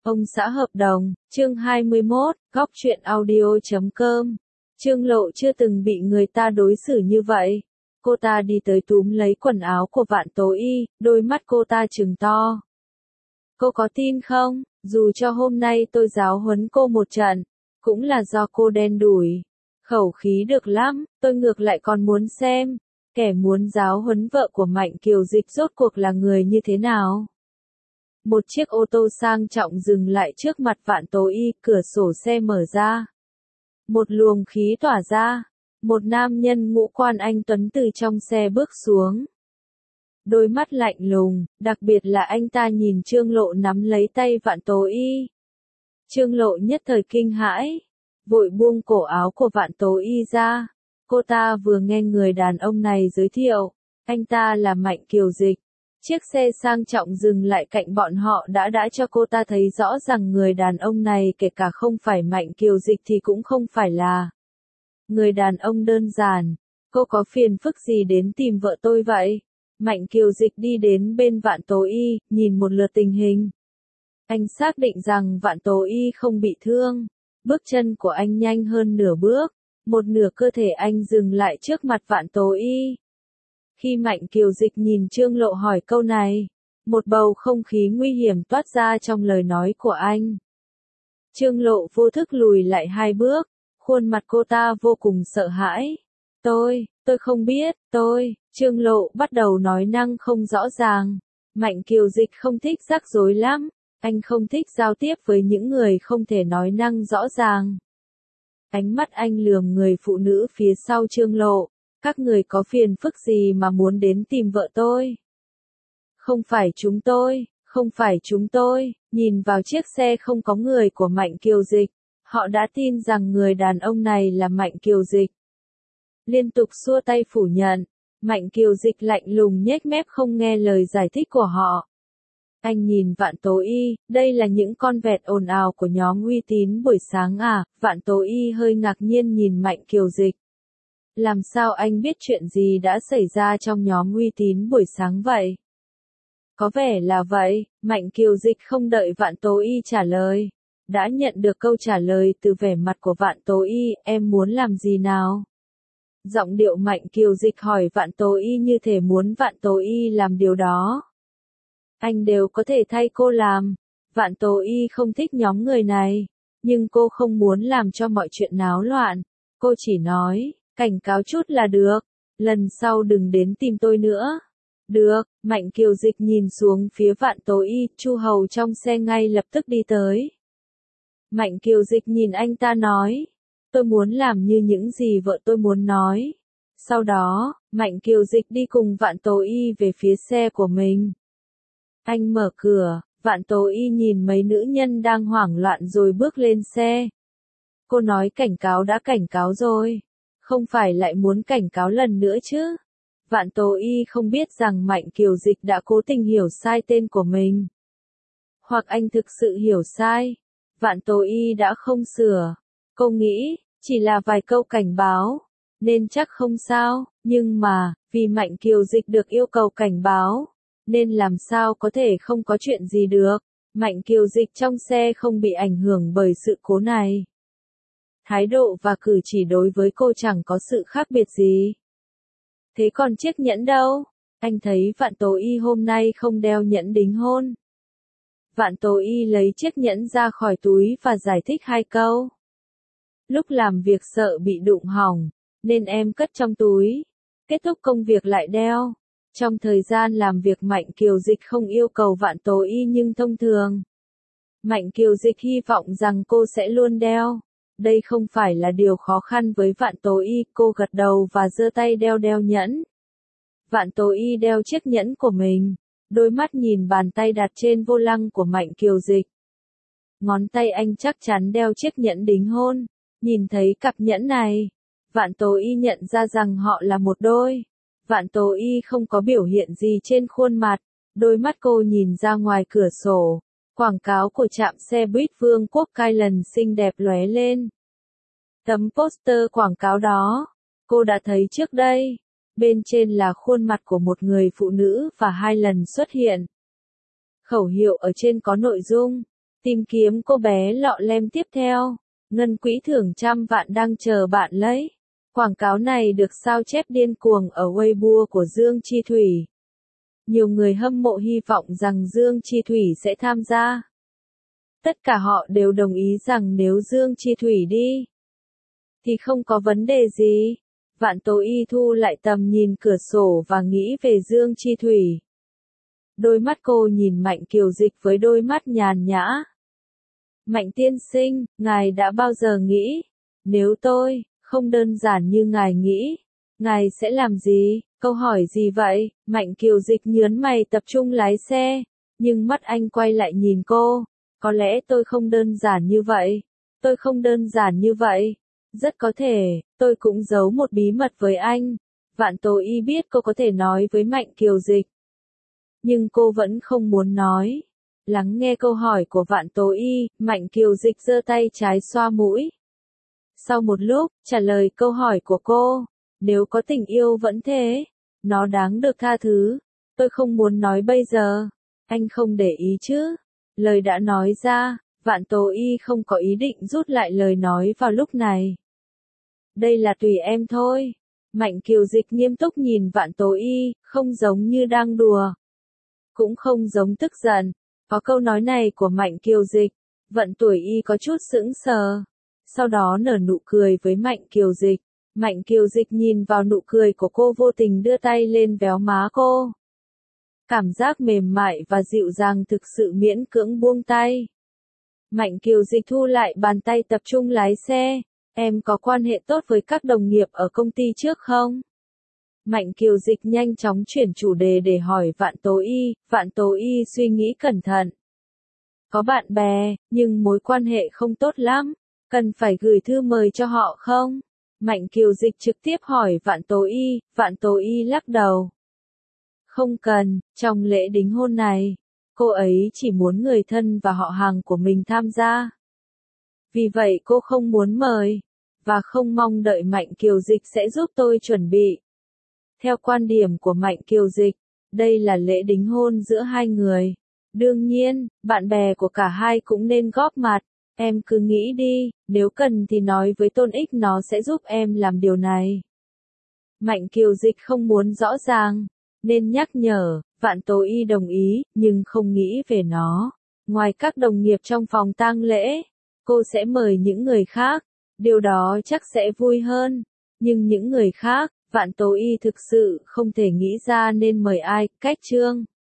Ông xã hợp đồng, chương 21, góc truyện audio.com. Trương Lộ chưa từng bị người ta đối xử như vậy. Cô ta đi tới túm lấy quần áo của Vạn Tố Y, đôi mắt cô ta trừng to. Cô có tin không, dù cho hôm nay tôi giáo huấn cô một trận, cũng là do cô đen đủi. Khẩu khí được lắm, tôi ngược lại còn muốn xem, kẻ muốn giáo huấn vợ của Mạnh Kiều Dịch rốt cuộc là người như thế nào. Một chiếc ô tô sang trọng dừng lại trước mặt Vạn Tố Y, cửa sổ xe mở ra. Một luồng khí tỏa ra, một nam nhân ngũ quan anh tuấn từ trong xe bước xuống. Đôi mắt lạnh lùng, đặc biệt là anh ta nhìn Trương Lộ nắm lấy tay Vạn Tố Y. Trương Lộ nhất thời kinh hãi, vội buông cổ áo của Vạn Tố Y ra. Cô ta vừa nghe người đàn ông này giới thiệu, anh ta là Mạnh Kiều Dịch. Chiếc xe sang trọng dừng lại cạnh bọn họ đã cho cô ta thấy rõ rằng người đàn ông này kể cả không phải Mạnh Kiều Dịch thì cũng không phải là người đàn ông đơn giản. Cô có phiền phức gì đến tìm vợ tôi vậy? Mạnh Kiều Dịch đi đến bên Vạn Tố Y, nhìn một lượt tình hình. Anh xác định rằng Vạn Tố Y không bị thương. Bước chân của anh nhanh hơn nửa bước, một nửa cơ thể anh dừng lại trước mặt Vạn Tố Y. Khi Mạnh Kiều Dịch nhìn Trương Lộ hỏi câu này, một bầu không khí nguy hiểm toát ra trong lời nói của anh. Trương Lộ vô thức lùi lại hai bước, khuôn mặt cô ta vô cùng sợ hãi. Tôi không biết, Trương Lộ bắt đầu nói năng không rõ ràng. Mạnh Kiều Dịch không thích rắc rối lắm, anh không thích giao tiếp với những người không thể nói năng rõ ràng. Ánh mắt anh lườm người phụ nữ phía sau Trương Lộ. Các người có phiền phức gì mà muốn đến tìm vợ tôi? Không phải chúng tôi, nhìn vào chiếc xe không có người của Mạnh Kiều Dịch, họ đã tin rằng người đàn ông này là Mạnh Kiều Dịch. Liên tục xua tay phủ nhận, Mạnh Kiều Dịch lạnh lùng nhếch mép không nghe lời giải thích của họ. Anh nhìn Vạn Tố Y, đây là những con vẹt ồn ào của nhóm uy tín buổi sáng à? Vạn Tố Y hơi ngạc nhiên nhìn Mạnh Kiều Dịch. Làm sao anh biết chuyện gì đã xảy ra trong nhóm uy tín buổi sáng vậy? Có vẻ là vậy, Mạnh Kiều Dịch không đợi Vạn Tố Y trả lời. Đã nhận được câu trả lời từ vẻ mặt của Vạn Tố Y, em muốn làm gì nào? Giọng điệu Mạnh Kiều Dịch hỏi Vạn Tố Y như thể muốn Vạn Tố Y làm điều đó. Anh đều có thể thay cô làm. Vạn Tố Y không thích nhóm người này, nhưng cô không muốn làm cho mọi chuyện náo loạn. Cô chỉ nói, cảnh cáo chút là được, lần sau đừng đến tìm tôi nữa. Được, Mạnh Kiều Dịch nhìn xuống phía Vạn Tố Y, Chu Hầu trong xe ngay lập tức đi tới. Mạnh Kiều Dịch nhìn anh ta nói, tôi muốn làm như những gì vợ tôi muốn nói. Sau đó, Mạnh Kiều Dịch đi cùng Vạn Tố Y về phía xe của mình. Anh mở cửa, Vạn Tố Y nhìn mấy nữ nhân đang hoảng loạn rồi bước lên xe. Cô nói cảnh cáo đã cảnh cáo rồi. Không phải lại muốn cảnh cáo lần nữa chứ? Vạn Tố Y không biết rằng Mạnh Kiều Dịch đã cố tình hiểu sai tên của mình. Hoặc anh thực sự hiểu sai. Vạn Tố Y đã không sửa. Cô nghĩ, chỉ là vài câu cảnh báo, nên chắc không sao, nhưng mà, vì Mạnh Kiều Dịch được yêu cầu cảnh báo, nên làm sao có thể không có chuyện gì được. Mạnh Kiều Dịch trong xe không bị ảnh hưởng bởi sự cố này. Thái độ và cử chỉ đối với cô chẳng có sự khác biệt gì. Thế còn chiếc nhẫn đâu? Anh thấy Vạn Tố Y hôm nay không đeo nhẫn đính hôn. Vạn Tố Y lấy chiếc nhẫn ra khỏi túi và giải thích hai câu. Lúc làm việc sợ bị đụng hỏng, nên em cất trong túi. Kết thúc công việc lại đeo. Trong thời gian làm việc Mạnh Kiều Dịch không yêu cầu Vạn Tố Y nhưng thông thường. Mạnh Kiều Dịch hy vọng rằng cô sẽ luôn đeo. Đây không phải là điều khó khăn với Vạn Tố Y, cô gật đầu và giơ tay đeo nhẫn. Vạn Tố Y đeo chiếc nhẫn của mình, đôi mắt nhìn bàn tay đặt trên vô lăng của Mạnh Kiều Dịch. Ngón tay anh chắc chắn đeo chiếc nhẫn đính hôn, nhìn thấy cặp nhẫn này, Vạn Tố Y nhận ra rằng họ là một đôi. Vạn Tố Y không có biểu hiện gì trên khuôn mặt, đôi mắt cô nhìn ra ngoài cửa sổ. Quảng cáo của trạm xe buýt Vương quốc Kylan xinh đẹp lóe lên. Tấm poster quảng cáo đó, cô đã thấy trước đây. Bên trên là khuôn mặt của một người phụ nữ và hai lần xuất hiện. Khẩu hiệu ở trên có nội dung, Tìm kiếm cô bé lọ lem tiếp theo. Ngân quỹ thưởng 100 vạn đang chờ bạn lấy. Quảng cáo này được sao chép điên cuồng ở Weibo của Dương Chi Thủy. Nhiều người hâm mộ hy vọng rằng Dương Chi Thủy sẽ tham gia. Tất cả họ đều đồng ý rằng nếu Dương Chi Thủy đi, thì không có vấn đề gì. Vạn Tố Y thu lại tầm nhìn cửa sổ và nghĩ về Dương Chi Thủy. Đôi mắt cô nhìn Mạnh Kiều Dịch với đôi mắt nhàn nhã. Mạnh tiên sinh, ngài đã bao giờ nghĩ, nếu tôi, không đơn giản như ngài nghĩ, ngài sẽ làm gì? Câu hỏi gì vậy? Mạnh Kiều Dịch nhớn mày tập trung lái xe, nhưng mắt anh quay lại nhìn cô. Có lẽ tôi không đơn giản như vậy. Tôi không đơn giản như vậy. Rất có thể, tôi cũng giấu một bí mật với anh. Vạn Tố Y biết cô có thể nói với Mạnh Kiều Dịch. Nhưng cô vẫn không muốn nói. Lắng nghe câu hỏi của Vạn Tố Y, Mạnh Kiều Dịch giơ tay trái xoa mũi. Sau một lúc, trả lời câu hỏi của cô. Nếu có tình yêu vẫn thế, nó đáng được tha thứ. Tôi không muốn nói bây giờ. Anh không để ý chứ? Lời đã nói ra, Vạn Tố Y không có ý định rút lại lời nói vào lúc này. Đây là tùy em thôi. Mạnh Kiều Dịch nghiêm túc nhìn Vạn Tố Y, không giống như đang đùa. Cũng không giống tức giận. Có câu nói này của Mạnh Kiều Dịch, Vận Tuổi Y có chút sững sờ. Sau đó nở nụ cười với Mạnh Kiều Dịch. Mạnh Kiều Dịch nhìn vào nụ cười của cô vô tình đưa tay lên véo má cô. Cảm giác mềm mại và dịu dàng thực sự miễn cưỡng buông tay. Mạnh Kiều Dịch thu lại bàn tay tập trung lái xe. Em có quan hệ tốt với các đồng nghiệp ở công ty trước không? Mạnh Kiều Dịch nhanh chóng chuyển chủ đề để hỏi Vạn Tố Y. Vạn Tố Y suy nghĩ cẩn thận. Có bạn bè, nhưng mối quan hệ không tốt lắm. Cần phải gửi thư mời cho họ không? Mạnh Kiều Dịch trực tiếp hỏi Vạn Tố Y. Vạn Tố Y lắc đầu. Không cần, trong lễ đính hôn này, cô ấy chỉ muốn người thân và họ hàng của mình tham gia. Vì vậy cô không muốn mời, và không mong đợi Mạnh Kiều Dịch sẽ giúp tôi chuẩn bị. Theo quan điểm của Mạnh Kiều Dịch, đây là lễ đính hôn giữa hai người. Đương nhiên, bạn bè của cả hai cũng nên góp mặt. Em cứ nghĩ đi, nếu cần thì nói với Tôn Ích nó sẽ giúp em làm điều này. Mạnh Kiều Dịch không muốn rõ ràng, nên nhắc nhở. Vạn Tố Y đồng ý, nhưng không nghĩ về nó. Ngoài các đồng nghiệp trong phòng tang lễ, cô sẽ mời những người khác. Điều đó chắc sẽ vui hơn. Nhưng những người khác, Vạn Tố Y thực sự không thể nghĩ ra nên mời ai. Cách chương